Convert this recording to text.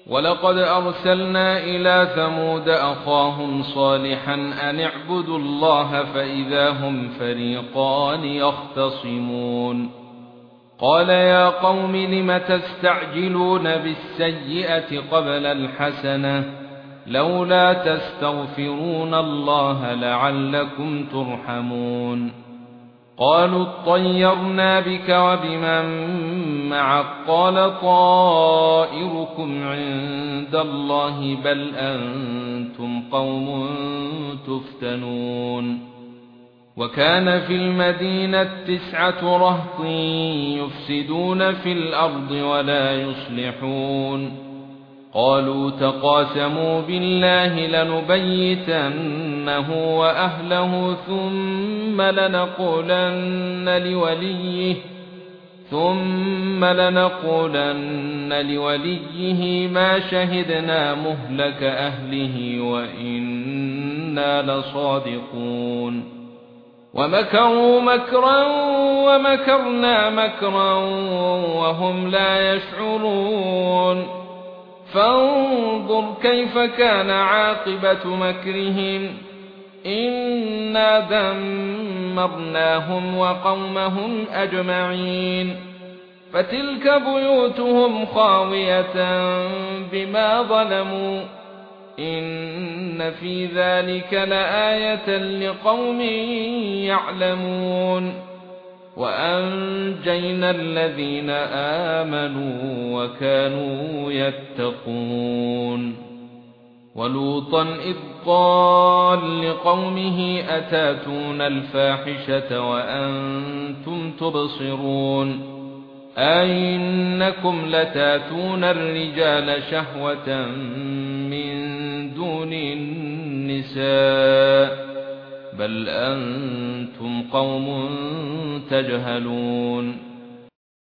ولقد أرسلنا إلى ثمود أخاهم صالحا أن اعبدوا الله فإذا هم فريقان يختصمون قال يا قوم لم تستعجلون بالسيئة قبل الحسنة لولا تستغفرون الله لعلكم ترحمون قالوا اطيرنا بك وبمن معك قال طائركم عند الله بل أنتم قوم تفتنون وكان في المدينة 9 رهط يفسدون في الأرض ولا يصلحون قالوا تقاسموا بالله لنبيتنه وأهله ثم لنقولن لوليه ما شهدنا مهلك أهله وإنا لصادقون ومكروا مكرا ومكرنا مكرا وهم لا يشعرون فانظر كيف كان عاقبة مكرهم إنا دمرناهم وقومهم أجمعين فتلك بيوتهم خاوية بما ظلموا إن في ذلك لآية لقوم يعلمون وأنجينا الذين آمنوا وكانوا يتقون ولوطا إذ قال لقومه أتاتون الفاحشة وأنتم تبصرون أئنكم لتاتون الرجال شهوة من دون النساء بل أنتم قوم تجهلون